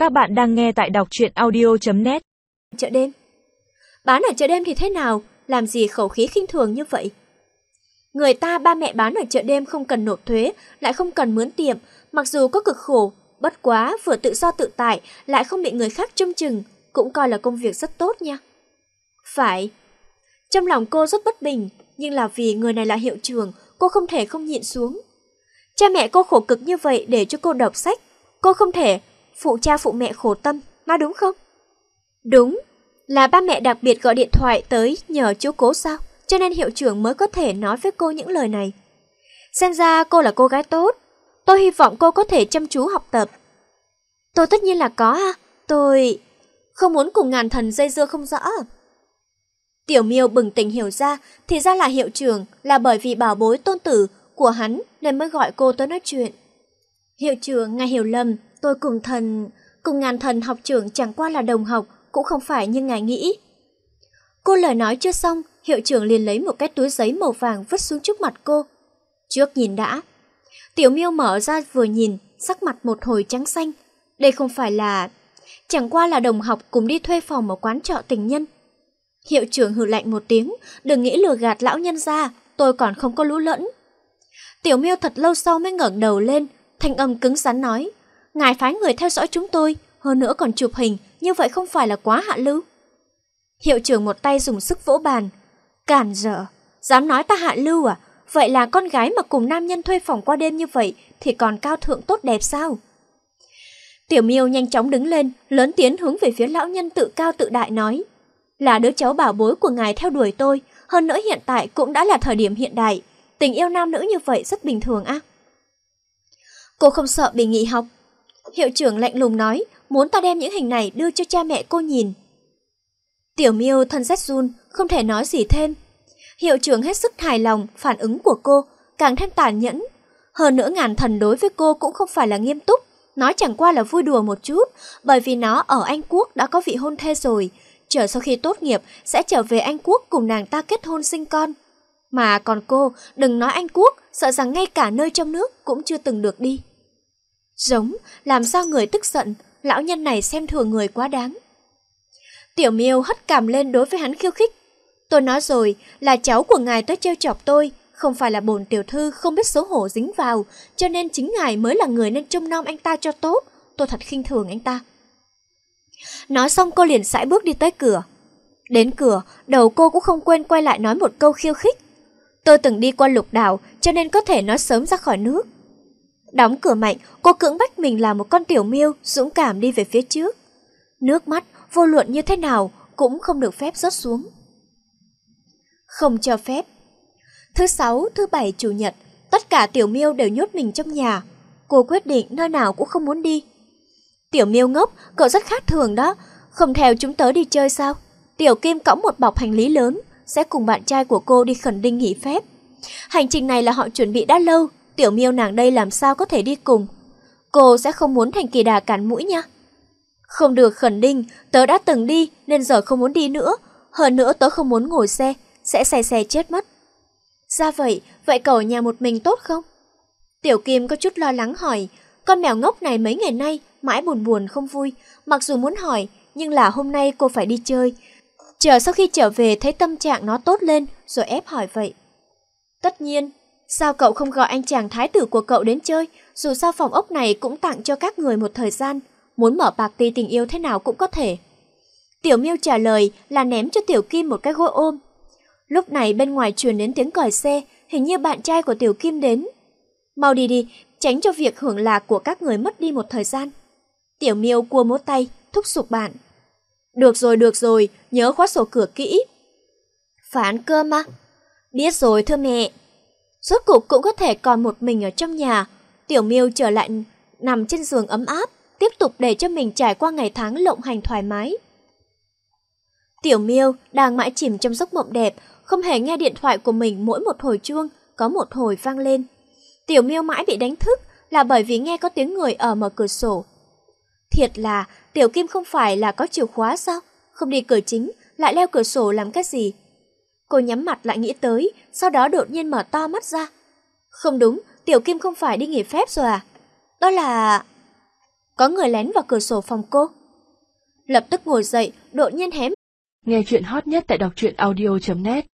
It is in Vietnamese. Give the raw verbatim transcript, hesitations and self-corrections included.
Các bạn đang nghe tại đọc truyện audio chấm net. Chợ đêm. Bán ở chợ đêm thì thế nào? Làm gì khẩu khí khinh thường như vậy? Người ta ba mẹ bán ở chợ đêm không cần nộp thuế, lại không cần mướn tiệm, mặc dù có cực khổ, bất quá vừa tự do tự tại, lại không bị người khác trông chừng, cũng coi là công việc rất tốt nha. Phải. Trong lòng cô rất bất bình, nhưng là vì người này là hiệu trưởng, cô không thể không nhịn xuống. Cha mẹ cô khổ cực như vậy để cho cô đọc sách, cô không thể phụ cha phụ mẹ khổ tâm, mà đúng không? Đúng, là ba mẹ đặc biệt gọi điện thoại tới nhờ chiếu cố sao, cho nên hiệu trưởng mới có thể nói với cô những lời này. Xem ra cô là cô gái tốt, tôi hy vọng cô có thể chăm chú học tập. Tôi tất nhiên là có à, tôi không muốn cùng Ngàn Thần dây dưa không rõ. Tiểu Miêu bừng tỉnh hiểu ra, thì ra là hiệu trưởng, là bởi vì bảo bối tôn tử của hắn nên mới gọi cô tới nói chuyện. Hiệu trưởng, ngài hiểu lầm, tôi cùng thần, cùng Ngàn Thần học trưởng chẳng qua là đồng học, cũng không phải như ngài nghĩ. Cô lời nói chưa xong, hiệu trưởng liền lấy một cái túi giấy màu vàng vứt xuống trước mặt cô. Trước nhìn đã. Tiểu Miêu mở ra vừa nhìn, sắc mặt một hồi trắng xanh. Đây không phải là... Chẳng qua là đồng học cùng đi thuê phòng ở quán trọ tình nhân. Hiệu trưởng hừ lạnh một tiếng, đừng nghĩ lừa gạt lão nhân ra, tôi còn không có lũ lẫn. Tiểu Miêu thật lâu sau mới ngẩng đầu lên, thanh âm cứng rắn nói, ngài phái người theo dõi chúng tôi, hơn nữa còn chụp hình, như vậy không phải là quá hạ lưu. Hiệu trưởng một tay dùng sức vỗ bàn, cản rỡ, dám nói ta hạ lưu à? Vậy là con gái mà cùng nam nhân thuê phòng qua đêm như vậy thì còn cao thượng tốt đẹp sao? Tiểu Miêu nhanh chóng đứng lên, lớn tiếng hướng về phía lão nhân tự cao tự đại nói, là đứa cháu bảo bối của ngài theo đuổi tôi, hơn nữa hiện tại cũng đã là thời điểm hiện đại, tình yêu nam nữ như vậy rất bình thường á. Cô không sợ bị nghỉ học? Hiệu trưởng lạnh lùng nói, muốn ta đem những hình này đưa cho cha mẹ cô nhìn. Tiểu Miêu thân rét run, không thể nói gì thêm. Hiệu trưởng hết sức hài lòng phản ứng của cô, càng thêm tàn nhẫn. Hơn nữa Ngàn Thần đối với cô cũng không phải là nghiêm túc, nói chẳng qua là vui đùa một chút, bởi vì nó ở Anh Quốc đã có vị hôn thê rồi, chờ sau khi tốt nghiệp sẽ trở về Anh Quốc cùng nàng ta kết hôn sinh con. Mà còn cô, đừng nói Anh Quốc, sợ rằng ngay cả nơi trong nước cũng chưa từng được đi. Giống, làm sao người tức giận, lão nhân này xem thường người quá đáng. Tiểu Miêu hất cằm lên đối với hắn khiêu khích. Tôi nói rồi, là cháu của ngài tới trêu chọc tôi, không phải là bổn tiểu thư không biết xấu hổ dính vào, cho nên chính ngài mới là người nên trông nom anh ta cho tốt, tôi thật khinh thường anh ta. Nói xong cô liền sải bước đi tới cửa. Đến cửa, đầu cô cũng không quên quay lại nói một câu khiêu khích. Tôi từng đi qua Lục Đảo, cho nên có thể nói sớm ra khỏi nước. Đóng cửa mạnh, cô cưỡng bách mình là một con tiểu miêu, dũng cảm đi về phía trước. Nước mắt, vô luận như thế nào, cũng không được phép rớt xuống. Không cho phép. Thứ sáu, thứ bảy, chủ nhật, tất cả tiểu miêu đều nhốt mình trong nhà. Cô quyết định nơi nào cũng không muốn đi. Tiểu Miêu ngốc, cậu rất khác thường đó, không theo chúng tớ đi chơi sao? Tiểu Kim cõng một bọc hành lý lớn, sẽ cùng bạn trai của cô đi khẩn đinh nghỉ phép. Hành trình này là họ chuẩn bị đã lâu, Tiểu Miêu nàng đây làm sao có thể đi cùng? Cô sẽ không muốn thành kỳ đà cản mũi nha. Không được khẩn đinh, tớ đã từng đi nên giờ không muốn đi nữa, hơn nữa tớ không muốn ngồi xe, sẽ say xe chết mất. Ra vậy, vậy cậu ở nhà một mình tốt không? Tiểu Kim có chút lo lắng hỏi, con mèo ngốc này mấy ngày nay mãi buồn buồn không vui, mặc dù muốn hỏi, nhưng là hôm nay cô phải đi chơi. Chờ sau khi trở về thấy tâm trạng nó tốt lên, rồi ép hỏi vậy. Tất nhiên, sao cậu không gọi anh chàng thái tử của cậu đến chơi, dù sao phòng ốc này cũng tặng cho các người một thời gian, muốn mở party tình yêu thế nào cũng có thể. Tiểu Miêu trả lời là ném cho Tiểu Kim một cái gối ôm. Lúc này bên ngoài truyền đến tiếng còi xe, hình như bạn trai của Tiểu Kim đến. Mau đi đi, tránh cho việc hưởng lạc của các người mất đi một thời gian. Tiểu Miêu cua mốt tay, thúc giục bạn. Được rồi, được rồi, nhớ khóa sổ cửa kỹ. Phải ăn cơm mà. Biết rồi thưa mẹ. Rốt cục cũng có thể còn một mình ở trong nhà. Tiểu Miêu trở lại nằm trên giường ấm áp, tiếp tục để cho mình trải qua ngày tháng lộng hành thoải mái. Tiểu Miêu đang mãi chìm trong giấc mộng đẹp, không hề nghe điện thoại của mình mỗi một hồi chuông, có một hồi vang lên. Tiểu Miêu mãi bị đánh thức là bởi vì nghe có tiếng người ở mở cửa sổ. Thiệt là, Tiểu Kim không phải là có chìa khóa sao? Không đi cửa chính, lại leo cửa sổ làm cái gì? Cô nhắm mặt lại nghĩ tới, sau đó đột nhiên mở to mắt ra. Không đúng, Tiểu Kim không phải đi nghỉ phép rồi à? Đó là... có người lén vào cửa sổ phòng cô. Lập tức ngồi dậy, đột nhiên hé. Nghe chuyện hot nhất tại đọc truyện audio chấm net.